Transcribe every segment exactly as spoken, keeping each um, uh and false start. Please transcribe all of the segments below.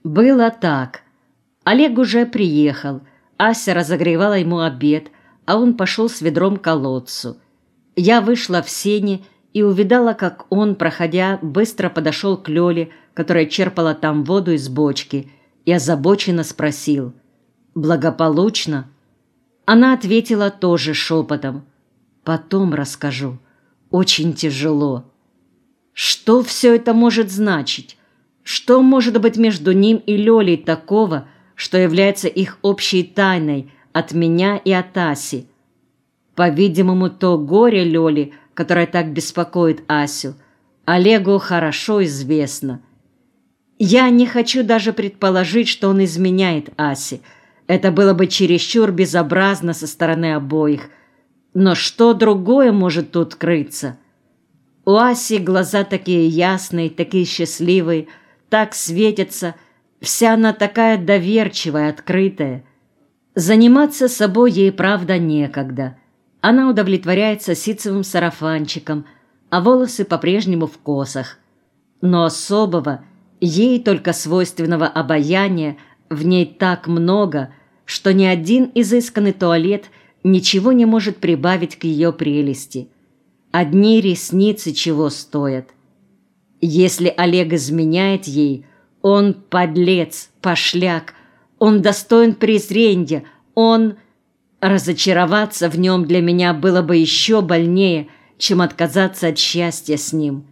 Было так. Олег уже приехал. Ася разогревала ему обед, а он пошел с ведром к колодцу. Я вышла в сени и увидала, как он, проходя, быстро подошел к Лёле, которая черпала там воду из бочки, и озабоченно спросил: «Благополучно?» Она ответила тоже шепотом: «Потом расскажу. Очень тяжело». Что все это может значить? Что может быть между ним и Лёлей такого, что является их общей тайной от меня и от Аси? По-видимому, то горе Лёли, которое так беспокоит Асю, Олегу хорошо известно. Я не хочу даже предположить, что он изменяет Асе. Это было бы чересчур безобразно со стороны обоих. Но что другое может тут крыться? У Аси глаза такие ясные, такие счастливые, так светятся, вся она такая доверчивая, открытая. Заниматься собой ей, правда, некогда. Она удовлетворяется ситцевым сарафанчиком, а волосы по-прежнему в косах. Но особого, ей только свойственного обаяния в ней так много, что ни один изысканный туалет ничего не может прибавить к ее прелести. Одни ресницы чего стоят. Если Олег изменяет ей, он подлец, пошляк, он достоин презренья, он... Разочароваться в нем для меня было бы еще больнее, чем отказаться от счастья с ним.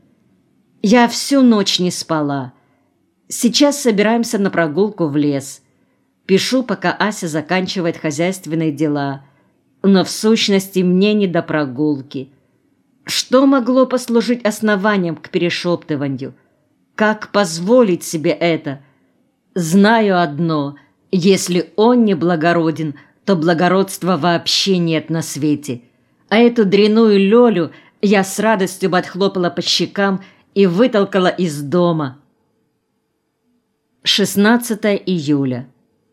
Я всю ночь не спала. Сейчас собираемся на прогулку в лес. Пишу, пока Ася заканчивает хозяйственные дела. Но в сущности мне не до прогулки. Что могло послужить основанием к перешептыванию? Как позволить себе это? Знаю одно: если он не благороден, то благородства вообще нет на свете. А эту дряную Лёлю я с радостью бы отхлопала по щекам и вытолкала из дома. шестнадцатое июля.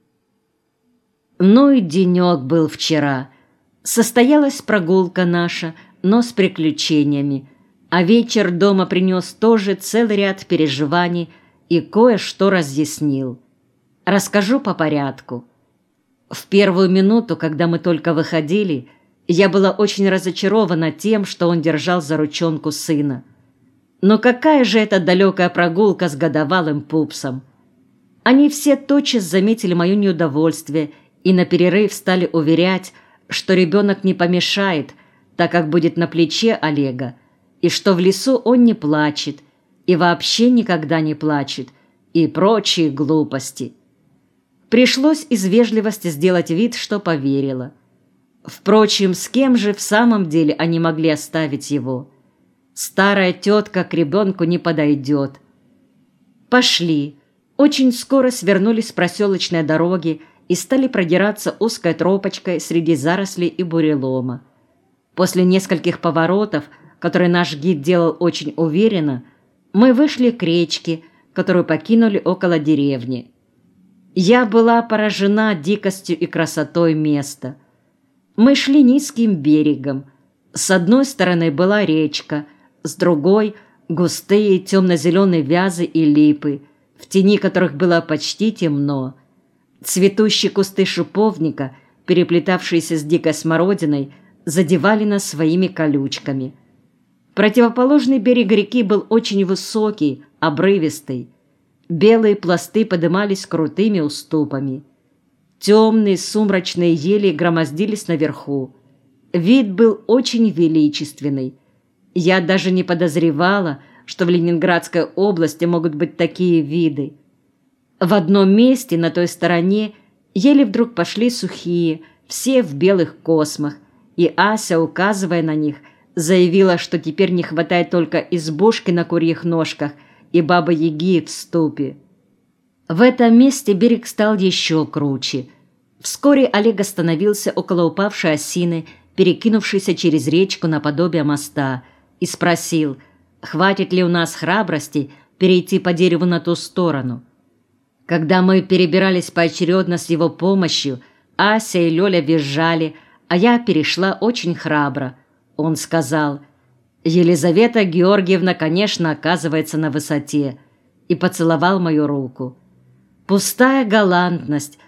Ну и денек был вчера. Состоялась прогулка наша, но с приключениями, а вечер дома принес тоже целый ряд переживаний и кое-что разъяснил. Расскажу по порядку. В первую минуту, когда мы только выходили, я была очень разочарована тем, что он держал за ручонку сына. Но какая же это далекая прогулка с годовалым пупсом! Они все тотчас заметили мое неудовольствие и на перерыв стали уверять, что ребенок не помешает, так как будет на плече Олега, и что в лесу он не плачет, и вообще никогда не плачет, и прочие глупости. Пришлось из вежливости сделать вид, что поверила. Впрочем, с кем же в самом деле они могли оставить его? Старая тетка к ребенку не подойдет. Пошли. Очень скоро свернули с проселочной дороги и стали продираться узкой тропочкой среди зарослей и бурелома. После нескольких поворотов, которые наш гид делал очень уверенно, мы вышли к речке, которую покинули около деревни. Я была поражена дикостью и красотой места. Мы шли низким берегом. С одной стороны была речка, с другой — густые темно-зеленые вязы и липы, в тени которых было почти темно. Цветущие кусты шиповника, переплетавшиеся с дикой смородиной, задевали нас своими колючками. Противоположный берег реки был очень высокий, обрывистый. Белые пласты подымались крутыми уступами. Темные сумрачные ели громоздились наверху. Вид был очень величественный. Я даже не подозревала, что в Ленинградской области могут быть такие виды. В одном месте на той стороне ели вдруг пошли сухие, все в белых космах, и Ася, указывая на них, заявила, что теперь не хватает только избушки на курьих ножках и бабы-яги в ступе. В этом месте берег стал еще круче. Вскоре Олег остановился около упавшей осины, перекинувшейся через речку наподобие моста, и спросил, хватит ли у нас храбрости перейти по дереву на ту сторону. Когда мы перебирались поочередно с его помощью, Ася и Лёля визжали, а я перешла очень храбро. Он сказал: «Елизавета Георгиевна, конечно, оказывается на высоте», и поцеловал мою руку. Пустая галантность,